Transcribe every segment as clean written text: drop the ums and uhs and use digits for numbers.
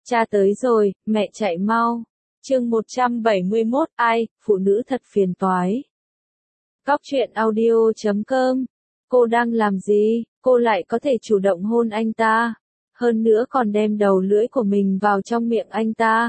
Cha tới rồi, mẹ chạy mau. Chương 171, ai, phụ nữ thật phiền toái. Góc truyện audio.com. Cô đang làm gì, cô lại có thể chủ động hôn anh ta. Hơn nữa còn đem đầu lưỡi của mình vào trong miệng anh ta.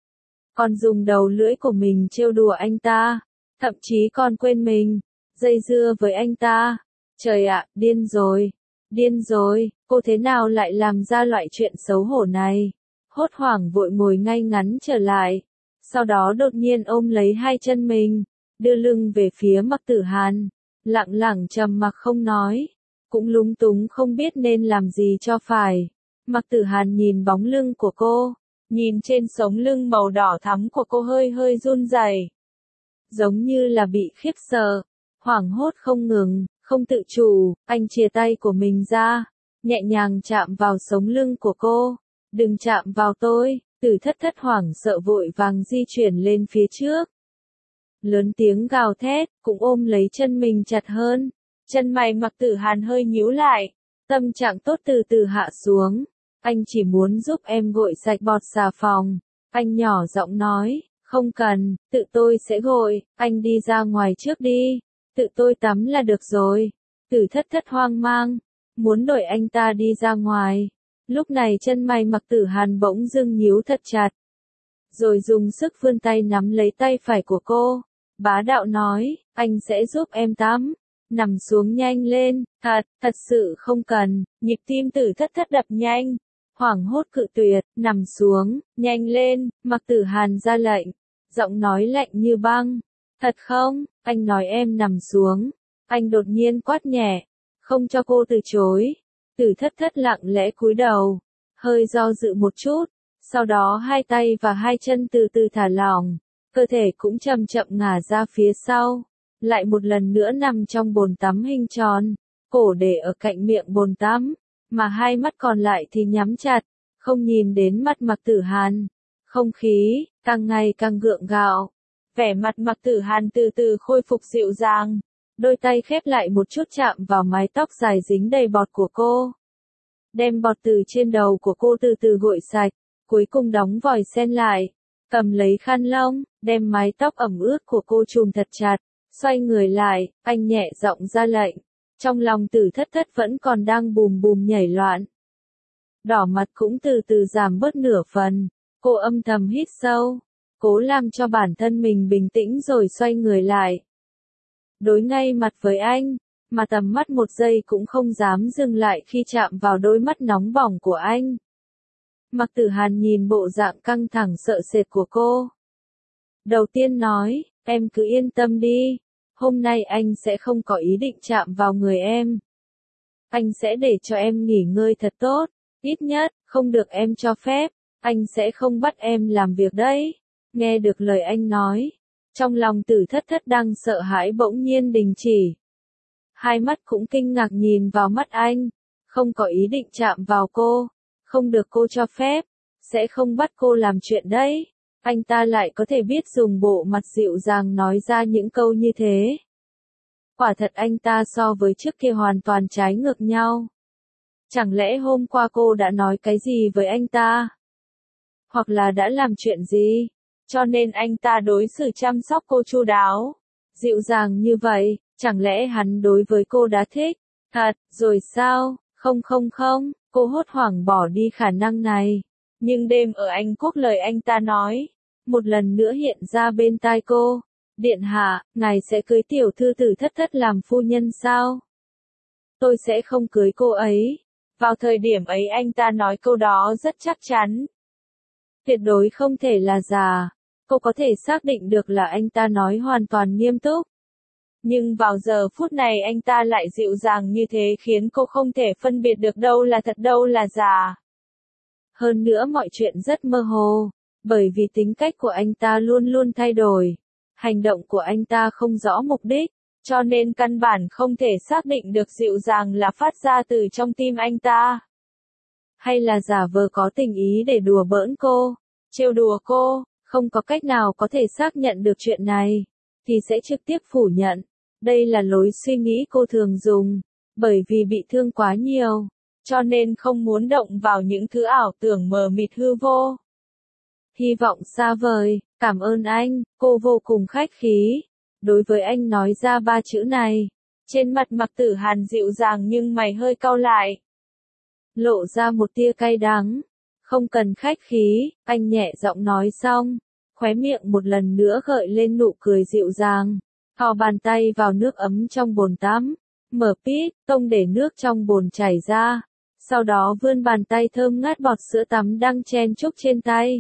Còn dùng đầu lưỡi của mình trêu đùa anh ta. Thậm chí còn quên mình, dây dưa với anh ta. Trời ạ, điên rồi. Điên rồi, cô thế nào lại làm ra loại chuyện xấu hổ này. Hốt hoảng vội ngồi ngay ngắn trở lại. Sau đó đột nhiên ôm lấy hai chân mình, đưa lưng về phía Mạc Tử Hàn, lặng lặng trầm mặc không nói, cũng lúng túng không biết nên làm gì cho phải. Mạc Tử Hàn nhìn bóng lưng của cô, nhìn trên sống lưng màu đỏ thắm của cô hơi hơi run rẩy, giống như là bị khiếp sợ, hoảng hốt không ngừng, không tự chủ, anh chìa tay của mình ra, nhẹ nhàng chạm vào sống lưng của cô. Đừng chạm vào tôi. Tử Thất Thất hoảng sợ vội vàng di chuyển lên phía trước. Lớn tiếng gào thét, cũng ôm lấy chân mình chặt hơn. Chân mày Mạc Tử Hàn hơi nhíu lại. Tâm trạng tốt từ từ hạ xuống. Anh chỉ muốn giúp em gội sạch bọt xà phòng. Anh nhỏ giọng nói, không cần, tự tôi sẽ gội, anh đi ra ngoài trước đi. Tự tôi tắm là được rồi. Tử Thất Thất hoang mang, muốn đuổi anh ta đi ra ngoài. Lúc này chân mày Mạc Tử Hàn bỗng dưng nhíu thật chặt. Rồi dùng sức vươn tay nắm lấy tay phải của cô. Bá đạo nói, anh sẽ giúp em tắm. Nằm xuống nhanh lên, thật sự không cần. Nhịp tim Tử Thất Thất đập nhanh. Hoảng hốt cự tuyệt, nằm xuống, nhanh lên, Mạc Tử Hàn ra lệnh. Giọng nói lạnh như băng. Thật không, anh nói em nằm xuống. Anh đột nhiên quát nhẹ, không cho cô từ chối. Tử Thất Thất lặng lẽ cúi đầu, hơi do dự một chút, sau đó hai tay và hai chân từ từ thả lỏng, cơ thể cũng chậm chậm ngả ra phía sau, lại một lần nữa nằm trong bồn tắm hình tròn, cổ để ở cạnh miệng bồn tắm, mà hai mắt còn lại thì nhắm chặt, không nhìn đến mặt Mạc Tử Hàn. Không khí càng ngày càng gượng gạo, vẻ mặt Mạc Tử Hàn từ từ khôi phục dịu dàng. Đôi tay khép lại một chút chạm vào mái tóc dài dính đầy bọt của cô. Đem bọt từ trên đầu của cô từ từ gội sạch, cuối cùng đóng vòi sen lại. Cầm lấy khăn lông, đem mái tóc ẩm ướt của cô chùm thật chặt. Xoay người lại, anh nhẹ giọng ra lệnh. Trong lòng Tử Thất Thất vẫn còn đang bùm bùm nhảy loạn. Đỏ mặt cũng từ từ giảm bớt nửa phần. Cô âm thầm hít sâu, cố làm cho bản thân mình bình tĩnh rồi xoay người lại. Đối ngay mặt với anh, mà tầm mắt một giây cũng không dám dừng lại khi chạm vào đôi mắt nóng bỏng của anh. Mạc Tử Hàn nhìn bộ dạng căng thẳng sợ sệt của cô. Đầu tiên nói, em cứ yên tâm đi, hôm nay anh sẽ không có ý định chạm vào người em. Anh sẽ để cho em nghỉ ngơi thật tốt, ít nhất, không được em cho phép, anh sẽ không bắt em làm việc đấy. Nghe được lời anh nói. Trong lòng Tử Thất Thất đang sợ hãi bỗng nhiên đình chỉ. Hai mắt cũng kinh ngạc nhìn vào mắt anh. Không có ý định chạm vào cô. Không được cô cho phép. Sẽ không bắt cô làm chuyện đấy. Anh ta lại có thể biết dùng bộ mặt dịu dàng nói ra những câu như thế. Quả thật anh ta so với trước kia hoàn toàn trái ngược nhau. Chẳng lẽ hôm qua cô đã nói cái gì với anh ta? Hoặc là đã làm chuyện gì? Cho nên anh ta đối xử chăm sóc cô chu đáo, dịu dàng như vậy, chẳng lẽ hắn đối với cô đã thích? Thật, rồi sao? Không, cô hốt hoảng bỏ đi khả năng này. Nhưng đêm ở Anh Quốc lời anh ta nói, một lần nữa hiện ra bên tai cô. Điện hạ, ngài sẽ cưới tiểu thư Tử Thất Thất làm phu nhân sao? Tôi sẽ không cưới cô ấy. Vào thời điểm ấy anh ta nói câu đó rất chắc chắn. Tuyệt đối không thể là giả. Cô có thể xác định được là anh ta nói hoàn toàn nghiêm túc. Nhưng vào giờ phút này anh ta lại dịu dàng như thế khiến cô không thể phân biệt được đâu là thật đâu là giả. Hơn nữa mọi chuyện rất mơ hồ, bởi vì tính cách của anh ta luôn luôn thay đổi. Hành động của anh ta không rõ mục đích, cho nên căn bản không thể xác định được dịu dàng là phát ra từ trong tim anh ta. Hay là giả vờ có tình ý để đùa bỡn cô, trêu đùa cô. Không có cách nào có thể xác nhận được chuyện này, thì sẽ trực tiếp phủ nhận. Đây là lối suy nghĩ cô thường dùng, bởi vì bị thương quá nhiều, cho nên không muốn động vào những thứ ảo tưởng mờ mịt hư vô. Hy vọng xa vời, cảm ơn anh, cô vô cùng khách khí. Đối với anh nói ra ba chữ này, trên mặt Mạc Tử Hàn dịu dàng nhưng mày hơi cau lại. Lộ ra một tia cay đắng. Không cần khách khí, anh nhẹ giọng nói xong, khóe miệng một lần nữa gợi lên nụ cười dịu dàng. Thò bàn tay vào nước ấm trong bồn tắm, mở pít, tông để nước trong bồn chảy ra. Sau đó vươn bàn tay thơm ngát bọt sữa tắm đang chen chúc trên tay.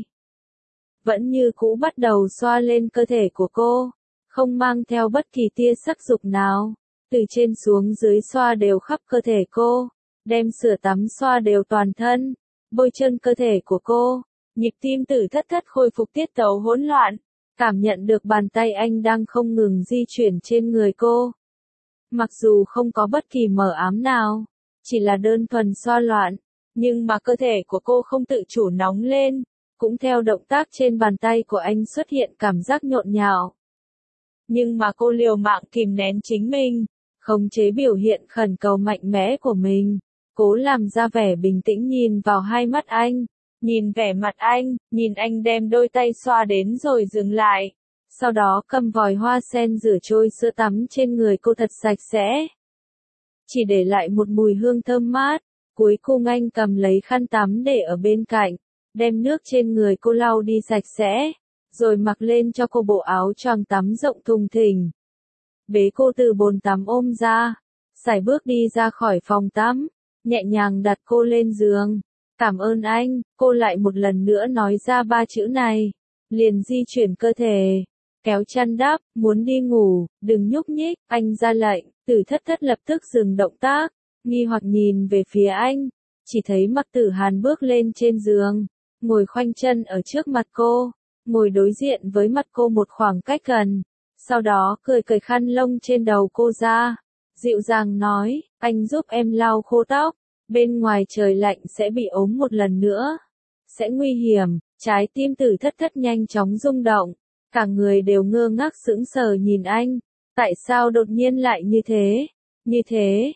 Vẫn như cũ bắt đầu xoa lên cơ thể của cô, không mang theo bất kỳ tia sắc dục nào. Từ trên xuống dưới xoa đều khắp cơ thể cô, đem sữa tắm xoa đều toàn thân, bôi trơn cơ thể của cô. Nhịp tim Tử Thất Thất khôi phục tiết tấu hỗn loạn, cảm nhận được bàn tay anh đang không ngừng di chuyển trên người cô. Mặc dù không có bất kỳ mờ ám nào, chỉ là đơn thuần xoa loạn, nhưng mà cơ thể của cô không tự chủ nóng lên, cũng theo động tác trên bàn tay của anh xuất hiện cảm giác nhộn nhạo. Nhưng mà cô liều mạng kìm nén chính mình, khống chế biểu hiện khẩn cầu mạnh mẽ của mình, cố làm ra vẻ bình tĩnh nhìn vào hai mắt anh, nhìn vẻ mặt anh, nhìn anh đem đôi tay xoa đến rồi dừng lại. Sau đó cầm vòi hoa sen rửa trôi sữa tắm trên người cô thật sạch sẽ. Chỉ để lại một mùi hương thơm mát, cuối cùng anh cầm lấy khăn tắm để ở bên cạnh, đem nước trên người cô lau đi sạch sẽ, rồi mặc lên cho cô bộ áo choàng tắm rộng thùng thình. Bế cô từ bồn tắm ôm ra, sải bước đi ra khỏi phòng tắm, nhẹ nhàng đặt cô lên giường. Cảm ơn anh, cô lại một lần nữa nói ra ba chữ này, liền di chuyển cơ thể, kéo chăn đắp, muốn đi ngủ, đừng nhúc nhích, anh ra lệnh. Tử Thất Thất lập tức dừng động tác, nghi hoặc nhìn về phía anh, chỉ thấy Mạc Tử Hàn bước lên trên giường, ngồi khoanh chân ở trước mặt cô, ngồi đối diện với mặt cô một khoảng cách gần, sau đó cởi khăn lông trên đầu cô ra, dịu dàng nói, anh giúp em lau khô tóc, bên ngoài trời lạnh sẽ bị ốm một lần nữa, sẽ nguy hiểm. Trái tim Tử Thất Thất nhanh chóng rung động, cả người đều ngơ ngác sững sờ nhìn anh, tại sao đột nhiên lại như thế,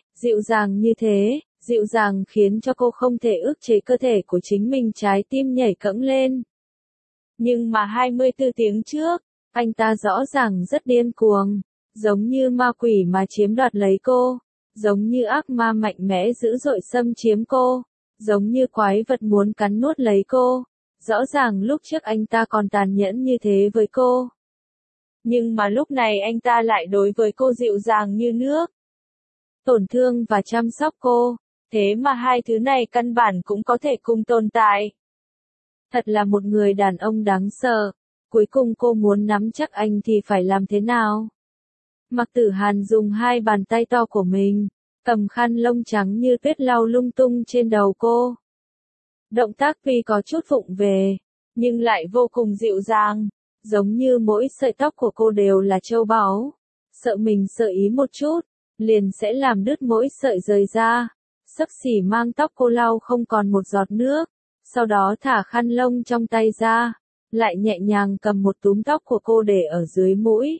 dịu dàng khiến cho cô không thể ức chế cơ thể của chính mình, trái tim nhảy cẫng lên. Nhưng mà 24 tiếng trước, anh ta rõ ràng rất điên cuồng, giống như ma quỷ mà chiếm đoạt lấy cô, giống như ác ma mạnh mẽ dữ dội xâm chiếm cô, giống như quái vật muốn cắn nuốt lấy cô. Rõ ràng lúc trước anh ta còn tàn nhẫn như thế với cô. Nhưng mà lúc này anh ta lại đối với cô dịu dàng như nước. Tổn thương và chăm sóc cô, thế mà hai thứ này căn bản cũng có thể cùng tồn tại. Thật là một người đàn ông đáng sợ. Cuối cùng cô muốn nắm chắc anh thì phải làm thế nào? Mạc Tử Hàn dùng hai bàn tay to của mình, cầm khăn lông trắng như tuyết lau lung tung trên đầu cô. Động tác tuy có chút vụng về, nhưng lại vô cùng dịu dàng, giống như mỗi sợi tóc của cô đều là châu báu. Sợ mình sơ ý một chút, liền sẽ làm đứt mỗi sợi rời ra. Xấp xỉ mang tóc cô lau không còn một giọt nước, sau đó thả khăn lông trong tay ra, lại nhẹ nhàng cầm một túm tóc của cô để ở dưới mũi.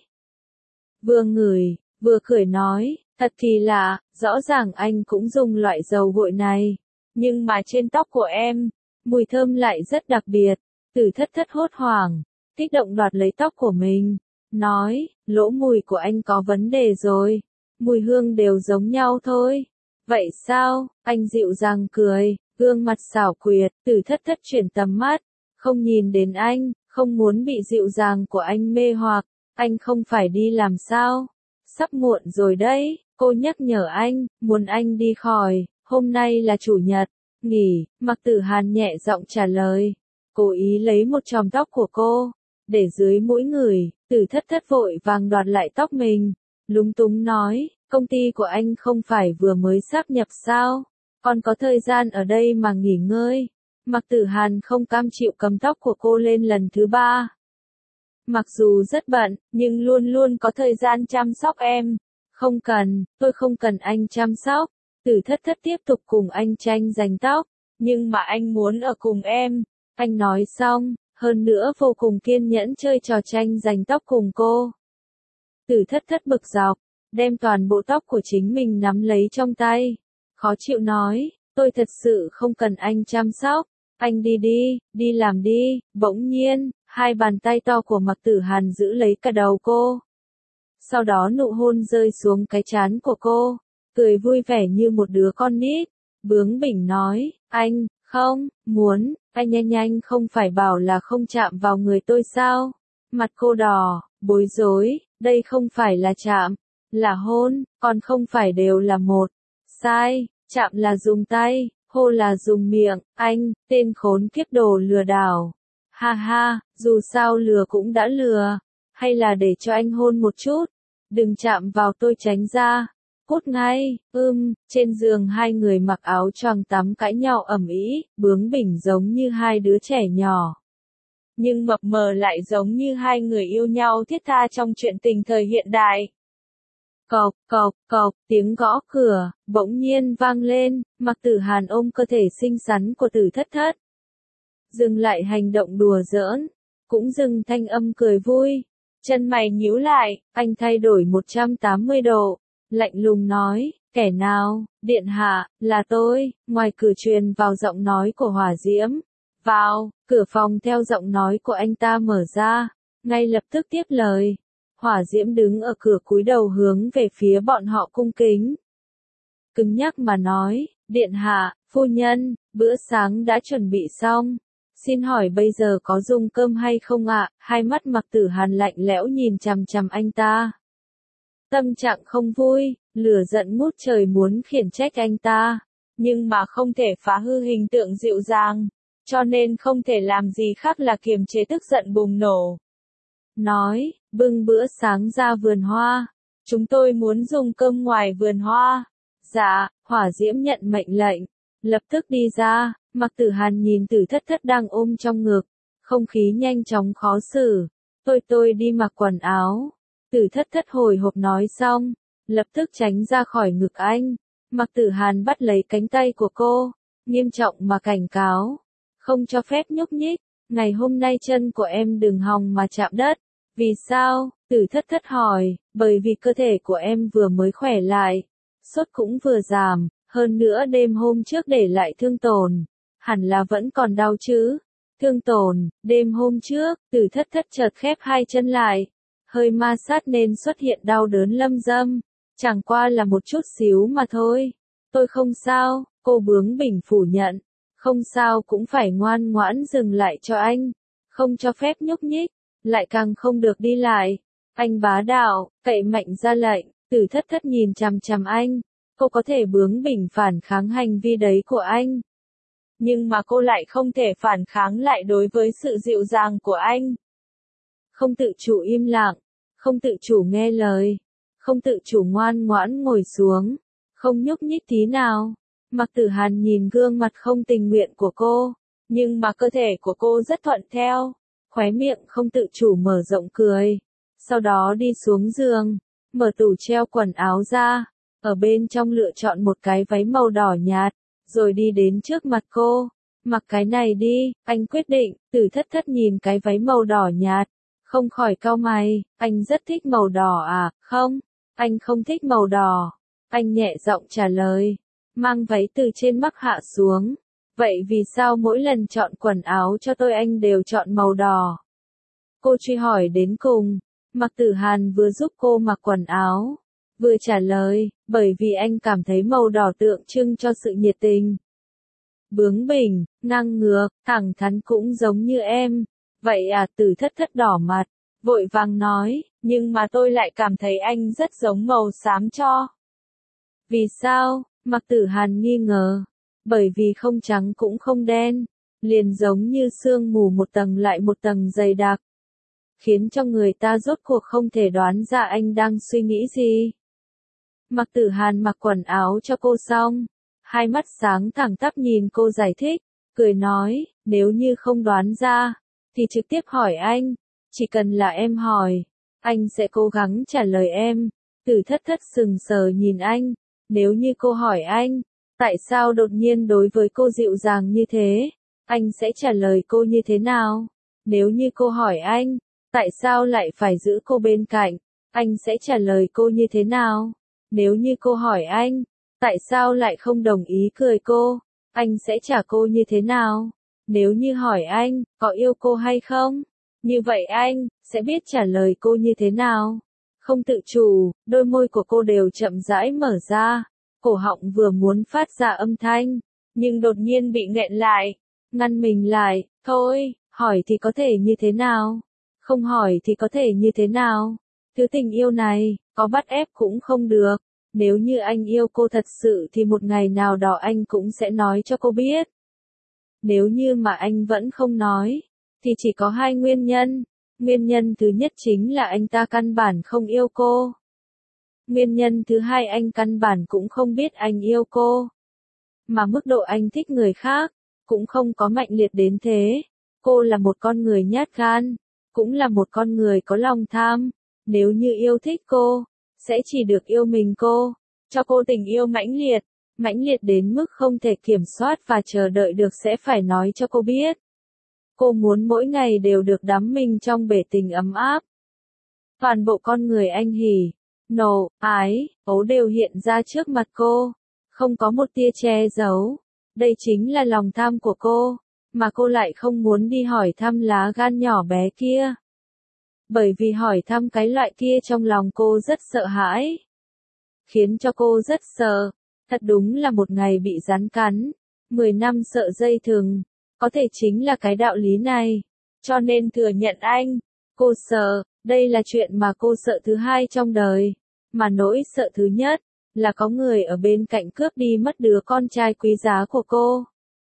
Vừa ngửi, vừa cười nói, thật kỳ lạ, rõ ràng anh cũng dùng loại dầu gội này. Nhưng mà trên tóc của em, mùi thơm lại rất đặc biệt. Tử Thất Thất hốt hoảng, kích động đoạt lấy tóc của mình, nói, lỗ mùi của anh có vấn đề rồi, mùi hương đều giống nhau thôi. Vậy sao? Anh dịu dàng cười, gương mặt xảo quyệt. Tử Thất Thất chuyển tầm mắt, không nhìn đến anh, không muốn bị dịu dàng của anh mê hoặc. Anh không phải đi làm sao? Sắp muộn rồi đấy, cô nhắc nhở anh, muốn anh đi khỏi. Hôm nay là chủ nhật, nghỉ. Mạc Tử Hàn nhẹ giọng trả lời, cố ý lấy một chòm tóc của cô, để dưới mũi người. Tử Thất Thất vội vàng đoạt lại tóc mình, lúng túng nói, công ty của anh không phải vừa mới sáp nhập sao, còn có thời gian ở đây mà nghỉ ngơi. Mạc Tử Hàn không cam chịu cầm tóc của cô lên lần thứ ba. Mặc dù rất bận, nhưng luôn luôn có thời gian chăm sóc em. Không cần, tôi không cần anh chăm sóc. Tử Thất Thất tiếp tục cùng anh tranh giành tóc, nhưng mà anh muốn ở cùng em. Anh nói xong, hơn nữa vô cùng kiên nhẫn chơi trò tranh giành tóc cùng cô. Tử Thất Thất bực dọc, đem toàn bộ tóc của chính mình nắm lấy trong tay. Khó chịu nói, Tôi thật sự không cần anh chăm sóc. Anh đi đi, đi làm đi. Bỗng nhiên, hai bàn tay to của Mạc Tử Hàn giữ lấy cả đầu cô. Sau đó nụ hôn rơi xuống cái trán của cô, cười vui vẻ như một đứa con nít. Bướng bỉnh nói, anh, không, muốn, anh nhanh không phải bảo là không chạm vào người tôi sao? Mặt cô đỏ, bối rối, đây không phải là chạm, là hôn, còn không phải đều là một. Sai, chạm là dùng tay, hôn là dùng miệng, anh, tên khốn kiếp đồ lừa đảo. Ha ha, dù sao lừa cũng đã lừa, hay là để cho anh hôn một chút, đừng chạm vào tôi tránh ra. Cút ngay, trên giường hai người mặc áo choàng tắm cãi nhau ầm ĩ, bướng bỉnh giống như hai đứa trẻ nhỏ. Nhưng mập mờ lại giống như hai người yêu nhau thiết tha trong chuyện tình thời hiện đại. Cộc, cộc, cộc, tiếng gõ cửa, bỗng nhiên vang lên, Mạc Tử Hàn ôm cơ thể xinh xắn của Tử Thất Thất. Dừng lại hành động đùa giỡn, cũng dừng thanh âm cười vui. Chân mày nhíu lại, anh thay đổi 180 độ, lạnh lùng nói, kẻ nào, điện hạ, là tôi, ngoài cửa truyền vào giọng nói của Hỏa Diễm. Vào, cửa phòng theo giọng nói của anh ta mở ra, ngay lập tức tiếp lời. Hỏa Diễm đứng ở cửa cúi đầu hướng về phía bọn họ cung kính. Cứng nhắc mà nói, điện hạ, phu nhân, bữa sáng đã chuẩn bị xong. Xin hỏi bây giờ có dùng cơm hay không ạ? Hai mắt Mạc Tử Hàn lạnh lẽo nhìn chằm chằm anh ta. Tâm trạng không vui, lửa giận ngút trời muốn khiển trách anh ta, nhưng mà không thể phá hư hình tượng dịu dàng, cho nên không thể làm gì khác là kiềm chế tức giận bùng nổ. Nói, bưng bữa sáng ra vườn hoa. Chúng tôi muốn dùng cơm ngoài vườn hoa. Dạ, Hỏa Diễm nhận mệnh lệnh, lập tức đi ra. Mạc Tử Hàn nhìn Tử Thất Thất đang ôm trong ngực, không khí nhanh chóng khó xử. Tôi đi mặc quần áo. Tử Thất Thất hồi hộp nói xong, lập tức tránh ra khỏi ngực anh. Mạc Tử Hàn bắt lấy cánh tay của cô, nghiêm trọng mà cảnh cáo, không cho phép nhúc nhích. Ngày hôm nay chân của em đừng hòng mà chạm đất. Vì sao? Tử Thất Thất hỏi. Bởi vì cơ thể của em vừa mới khỏe lại, sốt cũng vừa giảm, hơn nữa đêm hôm trước để lại thương tổn, hẳn là vẫn còn đau chứ. Thương tổn, đêm hôm trước, Tử Thất Thất chợt khép hai chân lại, hơi ma sát nên xuất hiện đau đớn lâm dâm, chẳng qua là một chút xíu mà thôi. Tôi không sao, cô bướng bỉnh phủ nhận. Không sao cũng phải ngoan ngoãn dừng lại cho anh, không cho phép nhúc nhích, lại càng không được đi lại. Anh bá đạo, cậy mạnh ra lệnh. Tử Thất Thất nhìn chằm chằm anh, cô có thể bướng bỉnh phản kháng hành vi đấy của anh, nhưng mà cô lại không thể phản kháng lại đối với sự dịu dàng của anh. Không tự chủ im lặng, không tự chủ nghe lời, không tự chủ ngoan ngoãn ngồi xuống, không nhúc nhích tí nào. Mạc Tử Hàn nhìn gương mặt không tình nguyện của cô, nhưng mà cơ thể của cô rất thuận theo, khóe miệng không tự chủ mở rộng cười. Sau đó đi xuống giường, mở tủ treo quần áo ra, ở bên trong lựa chọn một cái váy màu đỏ nhạt, rồi đi đến trước mặt cô. Mặc cái này đi, anh quyết định. Tử Thất Thất nhìn cái váy màu đỏ nhạt, không khỏi cau mày. Anh rất thích màu đỏ à? Không, anh không thích màu đỏ. Anh nhẹ giọng trả lời, mang váy từ trên mắc hạ xuống. Vậy vì sao mỗi lần chọn quần áo cho tôi anh đều chọn màu đỏ? Cô truy hỏi đến cùng. Mạc Tử Hàn vừa giúp cô mặc quần áo, vừa trả lời, bởi vì anh cảm thấy màu đỏ tượng trưng cho sự nhiệt tình. Bướng bỉnh, ngang ngược, thẳng thắn cũng giống như em. Vậy à? Tử Thất Thất đỏ mặt, vội vàng nói, nhưng mà tôi lại cảm thấy anh rất giống màu xám cho. Vì sao? Mạc Tử Hàn nghi ngờ. Bởi vì không trắng cũng không đen, liền giống như sương mù một tầng lại một tầng dày đặc, khiến cho người ta rốt cuộc không thể đoán ra anh đang suy nghĩ gì. Mạc Tử Hàn mặc quần áo cho cô xong, hai mắt sáng thẳng tắp nhìn cô giải thích, cười nói, nếu như không đoán ra, thì trực tiếp hỏi anh, chỉ cần là em hỏi, anh sẽ cố gắng trả lời em. Tử Thất Thất sừng sờ nhìn anh, nếu như cô hỏi anh, tại sao đột nhiên đối với cô dịu dàng như thế, anh sẽ trả lời cô như thế nào? Nếu như cô hỏi anh, tại sao lại phải giữ cô bên cạnh, anh sẽ trả lời cô như thế nào? Nếu như cô hỏi anh, Tại sao lại không đồng ý cười cô? Anh sẽ trả cô như thế nào? Nếu như hỏi anh, có yêu cô hay không? Như vậy anh, sẽ biết trả lời cô như thế nào? Không tự chủ, đôi môi của cô đều chậm rãi mở ra. Cổ họng vừa muốn phát ra âm thanh, nhưng đột nhiên bị nghẹn lại. Ngăn mình lại, thôi, hỏi thì có thể như thế nào? Không hỏi thì có thể như thế nào? Thứ tình yêu này, có bắt ép cũng không được. Nếu như anh yêu cô thật sự thì một ngày nào đó anh cũng sẽ nói cho cô biết. Nếu như mà anh vẫn không nói, thì chỉ có hai nguyên nhân. Nguyên nhân thứ nhất chính là anh ta căn bản không yêu cô. Nguyên nhân thứ hai anh căn bản cũng không biết anh yêu cô. Mà mức độ anh thích người khác, cũng không có mạnh liệt đến thế. Cô là một con người nhát gan, cũng là một con người có lòng tham. Nếu như yêu thích cô, sẽ chỉ được yêu mình cô, cho cô tình yêu mãnh liệt đến mức không thể kiểm soát và chờ đợi được sẽ phải nói cho cô biết. Cô muốn mỗi ngày đều được đắm mình trong bể tình ấm áp. Toàn bộ con người anh hỉ, nộ, ái, ố đều hiện ra trước mặt cô, không có một tia che giấu. Đây chính là lòng tham của cô, mà cô lại không muốn đi hỏi thăm lá gan nhỏ bé kia. Bởi vì hỏi thăm cái loại kia trong lòng cô rất sợ hãi. Khiến cho cô rất sợ. Thật đúng là một ngày bị rắn cắn. 10 năm sợ dây thừng. Có thể chính là cái đạo lý này. Cho nên thừa nhận anh. Cô sợ. Đây là chuyện mà cô sợ thứ hai trong đời. Mà nỗi sợ thứ nhất là có người ở bên cạnh cướp đi mất đứa con trai quý giá của cô.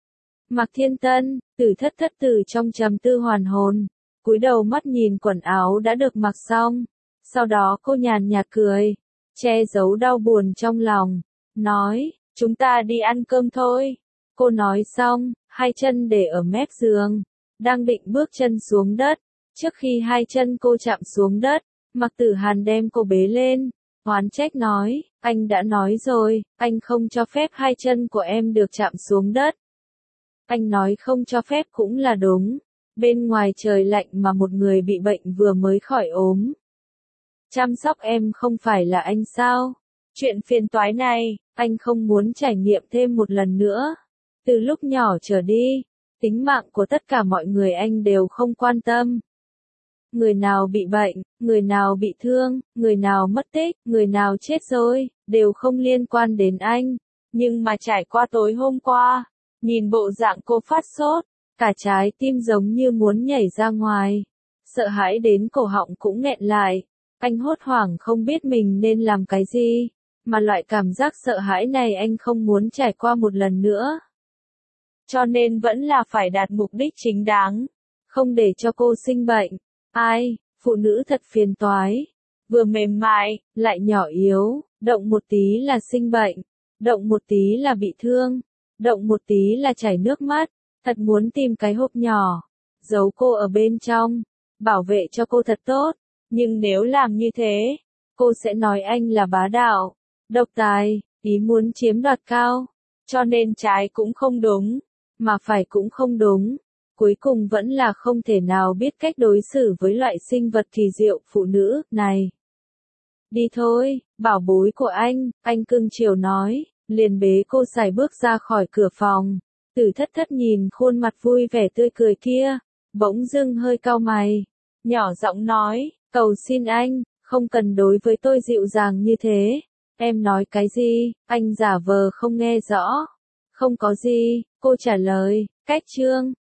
Mạc Thiên Tân, Tử Thất thất từ trong trầm tư hoàn hồn. Cúi đầu mắt nhìn quần áo đã được mặc xong. Sau đó cô nhàn nhạt cười, che giấu đau buồn trong lòng, nói, chúng ta đi ăn cơm thôi. Cô nói xong, hai chân để ở mép giường, đang định bước chân xuống đất. Trước khi hai chân cô chạm xuống đất, Mạc Tử Hàn đem cô bế lên, oán trách nói, anh đã nói rồi, anh không cho phép hai chân của em được chạm xuống đất. Anh nói không cho phép cũng là đúng. Bên ngoài trời lạnh mà một người bị bệnh vừa mới khỏi ốm. Chăm sóc em không phải là anh sao? Chuyện phiền toái này, anh không muốn trải nghiệm thêm một lần nữa. Từ lúc nhỏ trở đi, tính mạng của tất cả mọi người anh đều không quan tâm. Người nào bị bệnh, người nào bị thương, người nào mất tích, người nào chết rồi, đều không liên quan đến anh. Nhưng mà trải qua tối hôm qua, nhìn bộ dạng cô phát sốt, cả trái tim giống như muốn nhảy ra ngoài. Sợ hãi đến cổ họng cũng nghẹn lại. Anh hốt hoảng không biết mình nên làm cái gì. Mà loại cảm giác sợ hãi này anh không muốn trải qua một lần nữa. Cho nên vẫn là phải đạt mục đích chính đáng. Không để cho cô sinh bệnh. Ai, phụ nữ thật phiền toái. Vừa mềm mại, lại nhỏ yếu. Động một tí là sinh bệnh. Động một tí là bị thương. Động một tí là chảy nước mắt. Thật muốn tìm cái hộp nhỏ, giấu cô ở bên trong, bảo vệ cho cô thật tốt. Nhưng nếu làm như thế, cô sẽ nói anh là bá đạo, độc tài, ý muốn chiếm đoạt cao. Cho nên trái cũng không đúng, mà phải cũng không đúng. Cuối cùng vẫn là không thể nào biết cách đối xử với loại sinh vật kỳ diệu phụ nữ này. Đi thôi, bảo bối của anh cưng chiều nói, liền bế cô sải bước ra khỏi cửa phòng. Tử Thất thất nhìn khuôn mặt vui vẻ tươi cười kia, bỗng dưng hơi cau mày, nhỏ giọng nói, cầu xin anh, không cần đối với tôi dịu dàng như thế. Em nói cái gì? Anh giả vờ không nghe rõ. Không có gì, cô trả lời, cách chương.